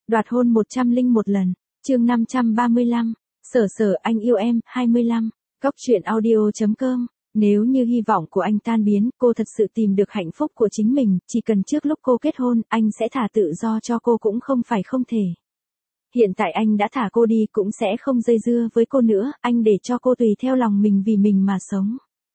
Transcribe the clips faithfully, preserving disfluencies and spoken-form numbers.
Đoạt hôn một trăm linh một lần. Chương năm trăm ba mươi lăm. Sở Sở anh yêu em. hai mươi lăm. Góc truyện audio chấm com. Nếu như hy vọng của anh tan biến, cô thật sự tìm được hạnh phúc của chính mình, chỉ cần trước lúc cô kết hôn, anh sẽ thả tự do cho cô cũng không phải không thể. Hiện tại anh đã thả cô đi cũng sẽ không dây dưa với cô nữa, anh để cho cô tùy theo lòng mình vì mình mà sống.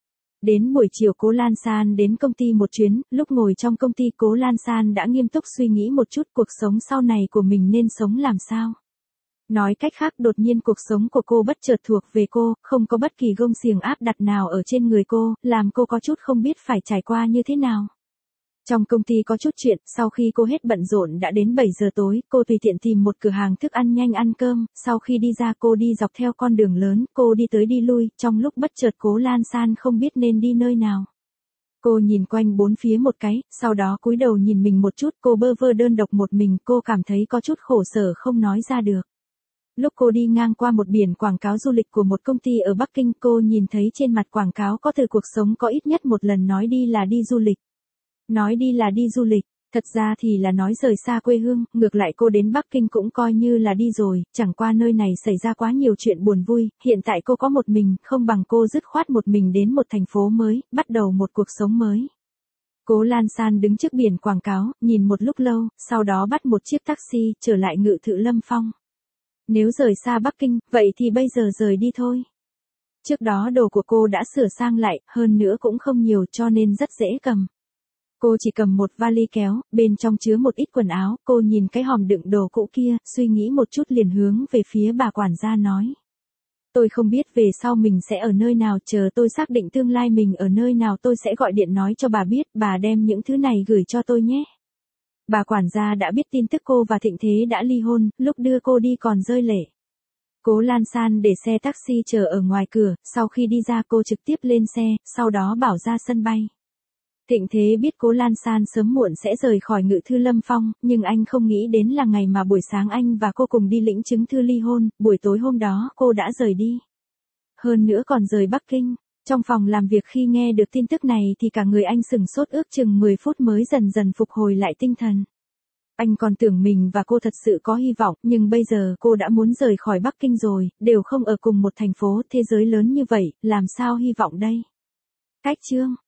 Đến buổi chiều Cố Lan San đến công ty một chuyến, lúc ngồi trong công ty Cố Lan San đã nghiêm túc suy nghĩ một chút cuộc sống sau này của mình nên sống làm sao. Nói cách khác đột nhiên cuộc sống của cô bất chợt thuộc về cô, không có bất kỳ gông xiềng áp đặt nào ở trên người cô, làm cô có chút không biết phải trải qua như thế nào. Trong công ty có chút chuyện, sau khi cô hết bận rộn đã đến bảy giờ tối, cô tùy tiện tìm một cửa hàng thức ăn nhanh ăn cơm, sau khi đi ra cô đi dọc theo con đường lớn, cô đi tới đi lui, trong lúc bất chợt Cố Lan San không biết nên đi nơi nào. Cô nhìn quanh bốn phía một cái, sau đó cúi đầu nhìn mình một chút, cô bơ vơ đơn độc một mình, cô cảm thấy có chút khổ sở không nói ra được. Lúc cô đi ngang qua một biển quảng cáo du lịch của một công ty ở Bắc Kinh, cô nhìn thấy trên mặt quảng cáo có từ cuộc sống có ít nhất một lần nói đi là đi du lịch. Nói đi là đi du lịch, thật ra thì là nói rời xa quê hương, ngược lại cô đến Bắc Kinh cũng coi như là đi rồi, chẳng qua nơi này xảy ra quá nhiều chuyện buồn vui, hiện tại cô có một mình, không bằng cô dứt khoát một mình đến một thành phố mới, bắt đầu một cuộc sống mới. Cố Lan San đứng trước biển quảng cáo, nhìn một lúc lâu, sau đó bắt một chiếc taxi, trở lại Ngự Thự Lâm Phong. Nếu rời xa Bắc Kinh, vậy thì bây giờ rời đi thôi. Trước đó đồ của cô đã sửa sang lại, hơn nữa cũng không nhiều cho nên rất dễ cầm. Cô chỉ cầm một vali kéo, bên trong chứa một ít quần áo, cô nhìn cái hòm đựng đồ cũ kia, suy nghĩ một chút liền hướng về phía bà quản gia nói. Tôi không biết về sau mình sẽ ở nơi nào, chờ tôi xác định tương lai mình ở nơi nào tôi sẽ gọi điện nói cho bà biết, bà đem những thứ này gửi cho tôi nhé. Bà quản gia đã biết tin tức cô và Thịnh Thế đã ly hôn, lúc đưa cô đi còn rơi lệ. Cố Lan San để xe taxi chờ ở ngoài cửa, sau khi đi ra cô trực tiếp lên xe, sau đó bảo ra sân bay. Thịnh Thế biết Cố Lan San sớm muộn sẽ rời khỏi Ngự Thư Lâm Phong, nhưng anh không nghĩ đến là ngày mà buổi sáng anh và cô cùng đi lĩnh chứng thư ly hôn, buổi tối hôm đó cô đã rời đi. Hơn nữa còn rời Bắc Kinh. Trong phòng làm việc khi nghe được tin tức này thì cả người anh sửng sốt ước chừng mười phút mới dần dần phục hồi lại tinh thần. Anh còn tưởng mình và cô thật sự có hy vọng, nhưng bây giờ cô đã muốn rời khỏi Bắc Kinh rồi, đều không ở cùng một thành phố thế giới lớn như vậy, làm sao hy vọng đây? Cách chương